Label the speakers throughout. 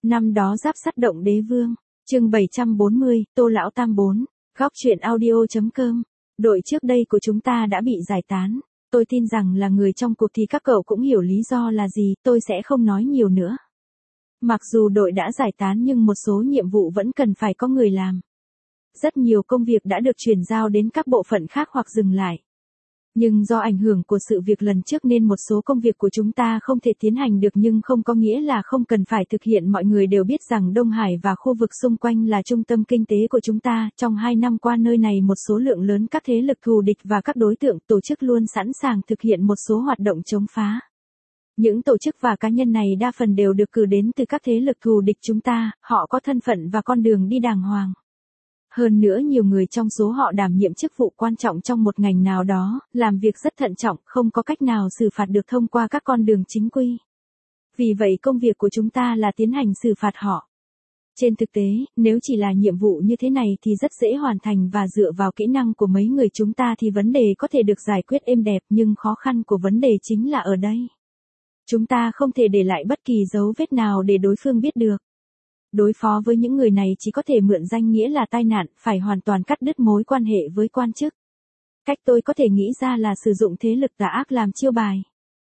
Speaker 1: Năm đó giáp sắt động đế vương, chương 740, Tô Lão Tam 4, góc chuyện audio.com. Đội trước đây của chúng ta đã bị giải tán. Tôi tin rằng là người trong cuộc thì các cậu cũng hiểu lý do là gì, tôi sẽ không nói nhiều nữa. Mặc dù đội đã giải tán nhưng một số nhiệm vụ vẫn cần phải có người làm. Rất nhiều công việc đã được chuyển giao đến các bộ phận khác hoặc dừng lại. Nhưng do ảnh hưởng của sự việc lần trước nên một số công việc của chúng ta không thể tiến hành được, nhưng không có nghĩa là không cần phải thực hiện. Mọi người đều biết rằng Đông Hải và khu vực xung quanh là trung tâm kinh tế của chúng ta. Trong 2 năm qua nơi này một số lượng lớn các thế lực thù địch và các đối tượng tổ chức luôn sẵn sàng thực hiện một số hoạt động chống phá. Những tổ chức và cá nhân này đa phần đều được cử đến từ các thế lực thù địch chúng ta, họ có thân phận và con đường đi đàng hoàng. Hơn nữa nhiều người trong số họ đảm nhiệm chức vụ quan trọng trong một ngành nào đó, làm việc rất thận trọng, không có cách nào xử phạt được thông qua các con đường chính quy. Vì vậy công việc của chúng ta là tiến hành xử phạt họ. Trên thực tế, nếu chỉ là nhiệm vụ như thế này thì rất dễ hoàn thành và dựa vào kỹ năng của mấy người chúng ta thì vấn đề có thể được giải quyết êm đẹp, nhưng khó khăn của vấn đề chính là ở đây. Chúng ta không thể để lại bất kỳ dấu vết nào để đối phương biết được. Đối phó với những người này chỉ có thể mượn danh nghĩa là tai nạn, phải hoàn toàn cắt đứt mối quan hệ với quan chức. Cách tôi có thể nghĩ ra là sử dụng thế lực tà ác làm chiêu bài.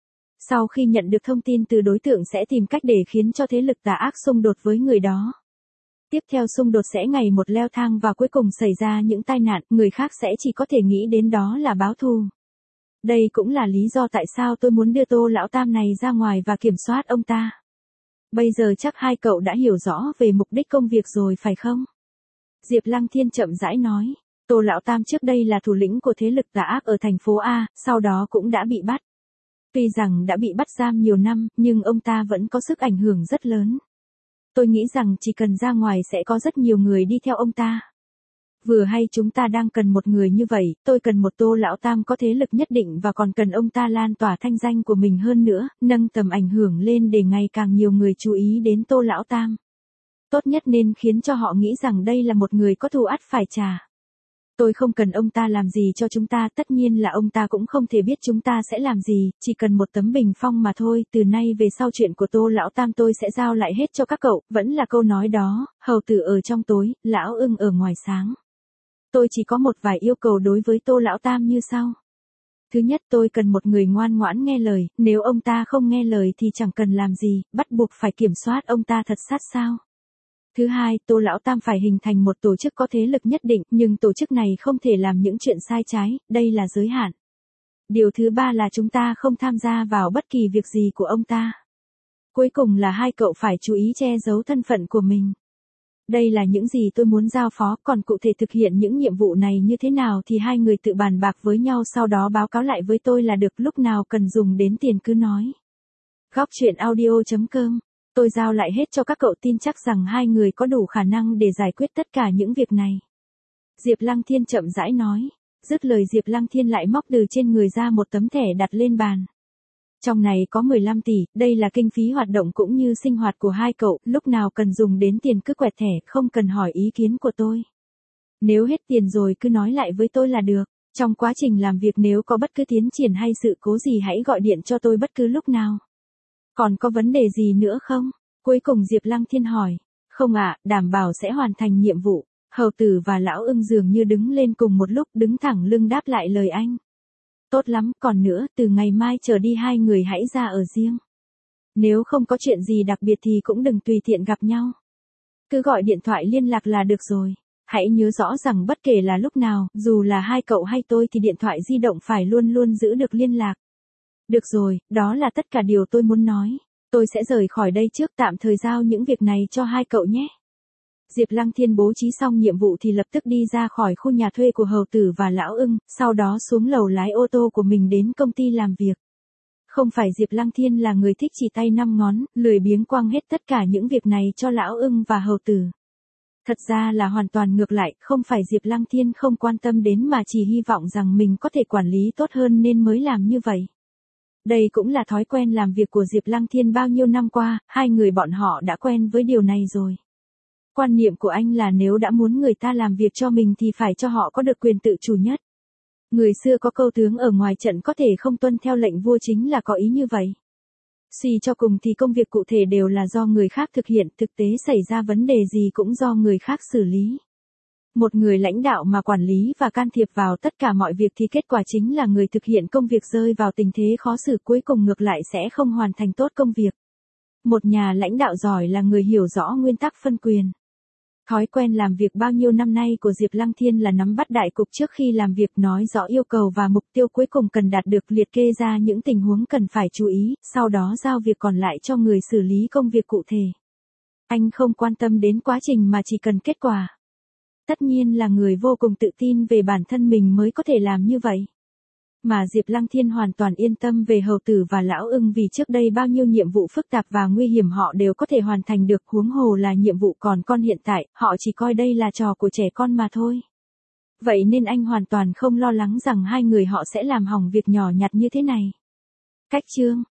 Speaker 1: Sau khi nhận được thông tin từ đối tượng sẽ tìm cách để khiến cho thế lực tà ác xung đột với người đó. Tiếp theo xung đột sẽ ngày một leo thang và cuối cùng xảy ra những tai nạn, người khác sẽ chỉ có thể nghĩ đến đó là báo thù. Đây cũng là lý do tại sao tôi muốn đưa Tô Lão Tam này ra ngoài và kiểm soát ông ta. Bây giờ chắc hai cậu đã hiểu rõ về mục đích công việc rồi phải không? Diệp Lăng Thiên chậm rãi nói. Tô Lão Tam trước đây là thủ lĩnh của thế lực tà ác ở thành phố A, sau đó cũng đã bị bắt. Tuy rằng đã bị bắt giam nhiều năm, nhưng ông ta vẫn có sức ảnh hưởng rất lớn. Tôi nghĩ rằng chỉ cần ra ngoài sẽ có rất nhiều người đi theo ông ta. Vừa hay chúng ta đang cần một người như vậy, tôi cần một Tô Lão Tam có thế lực nhất định và còn cần ông ta lan tỏa thanh danh của mình hơn nữa, nâng tầm ảnh hưởng lên để ngày càng nhiều người chú ý đến Tô Lão Tam. Tốt nhất nên khiến cho họ nghĩ rằng đây là một người có thù ắt phải trả. Tôi không cần ông ta làm gì cho chúng ta, tất nhiên là ông ta cũng không thể biết chúng ta sẽ làm gì, chỉ cần một tấm bình phong mà thôi. Từ nay về sau chuyện của Tô Lão Tam tôi sẽ giao lại hết cho các cậu, vẫn là câu nói đó, hầu tử ở trong tối, lão ưng ở ngoài sáng. Tôi chỉ có một vài yêu cầu đối với Tô Lão Tam như sau. Thứ nhất, tôi cần một người ngoan ngoãn nghe lời, nếu ông ta không nghe lời thì chẳng cần làm gì, bắt buộc phải kiểm soát ông ta thật sát sao. Thứ hai, Tô Lão Tam phải hình thành một tổ chức có thế lực nhất định, nhưng tổ chức này không thể làm những chuyện sai trái, đây là giới hạn. Điều thứ ba là chúng ta không tham gia vào bất kỳ việc gì của ông ta. Cuối cùng là hai cậu phải chú ý che giấu thân phận của mình. Đây là những gì tôi muốn giao phó, còn cụ thể thực hiện những nhiệm vụ này như thế nào thì hai người tự bàn bạc với nhau, sau đó báo cáo lại với tôi là được, lúc nào cần dùng đến tiền cứ nói. Góc chuyện audio.com. Tôi giao lại hết cho các cậu, tin chắc rằng hai người có đủ khả năng để giải quyết tất cả những việc này. Diệp Lăng Thiên chậm rãi nói. Dứt lời Diệp Lăng Thiên lại móc từ trên người ra một tấm thẻ đặt lên bàn. Trong này có 15 tỷ, đây là kinh phí hoạt động cũng như sinh hoạt của hai cậu, lúc nào cần dùng đến tiền cứ quẹt thẻ, không cần hỏi ý kiến của tôi. Nếu hết tiền rồi cứ nói lại với tôi là được, trong quá trình làm việc nếu có bất cứ tiến triển hay sự cố gì hãy gọi điện cho tôi bất cứ lúc nào. Còn có vấn đề gì nữa không? Cuối cùng Diệp Lăng Thiên hỏi. Không ạ, đảm bảo sẽ hoàn thành nhiệm vụ. Hầu tử và lão ưng dường như đứng lên cùng một lúc, đứng thẳng lưng đáp lại lời anh. Tốt lắm, còn nữa, từ ngày mai trở đi hai người hãy ra ở riêng. Nếu không có chuyện gì đặc biệt thì cũng đừng tùy tiện gặp nhau. Cứ gọi điện thoại liên lạc là được rồi. Hãy nhớ rõ rằng bất kể là lúc nào, dù là hai cậu hay tôi thì điện thoại di động phải luôn luôn giữ được liên lạc. Được rồi, đó là tất cả điều tôi muốn nói. Tôi sẽ rời khỏi đây trước, tạm thời giao những việc này cho hai cậu nhé. Diệp Lăng Thiên bố trí xong nhiệm vụ thì lập tức đi ra khỏi khu nhà thuê của hầu tử và lão ưng, sau đó xuống lầu lái ô tô của mình đến công ty làm việc. Không phải Diệp Lăng Thiên là người thích chỉ tay năm ngón, lười biếng quăng hết tất cả những việc này cho lão ưng và hầu tử. Thật ra là hoàn toàn ngược lại, không phải Diệp Lăng Thiên không quan tâm đến mà chỉ hy vọng rằng mình có thể quản lý tốt hơn nên mới làm như vậy. Đây cũng là thói quen làm việc của Diệp Lăng Thiên bao nhiêu năm qua, hai người bọn họ đã quen với điều này rồi. Quan niệm của anh là nếu đã muốn người ta làm việc cho mình thì phải cho họ có được quyền tự chủ nhất. Người xưa có câu tướng ở ngoài trận có thể không tuân theo lệnh vua, chính là có ý như vậy. Suy cho cùng thì công việc cụ thể đều là do người khác thực hiện, thực tế xảy ra vấn đề gì cũng do người khác xử lý. Một người lãnh đạo mà quản lý và can thiệp vào tất cả mọi việc thì kết quả chính là người thực hiện công việc rơi vào tình thế khó xử, cuối cùng ngược lại sẽ không hoàn thành tốt công việc. Một nhà lãnh đạo giỏi là người hiểu rõ nguyên tắc phân quyền. Thói quen làm việc bao nhiêu năm nay của Diệp Lăng Thiên là nắm bắt đại cục trước khi làm việc, nói rõ yêu cầu và mục tiêu cuối cùng cần đạt được, liệt kê ra những tình huống cần phải chú ý, sau đó giao việc còn lại cho người xử lý công việc cụ thể. Anh không quan tâm đến quá trình mà chỉ cần kết quả. Tất nhiên là người vô cùng tự tin về bản thân mình mới có thể làm như vậy. Mà Diệp Lăng Thiên hoàn toàn yên tâm về Hầu Tử và Lão Ưng, vì trước đây bao nhiêu nhiệm vụ phức tạp và nguy hiểm họ đều có thể hoàn thành được, huống hồ là nhiệm vụ còn con hiện tại, họ chỉ coi đây là trò của trẻ con mà thôi. Vậy nên anh hoàn toàn không lo lắng rằng hai người họ sẽ làm hỏng việc nhỏ nhặt như thế này. Cách chương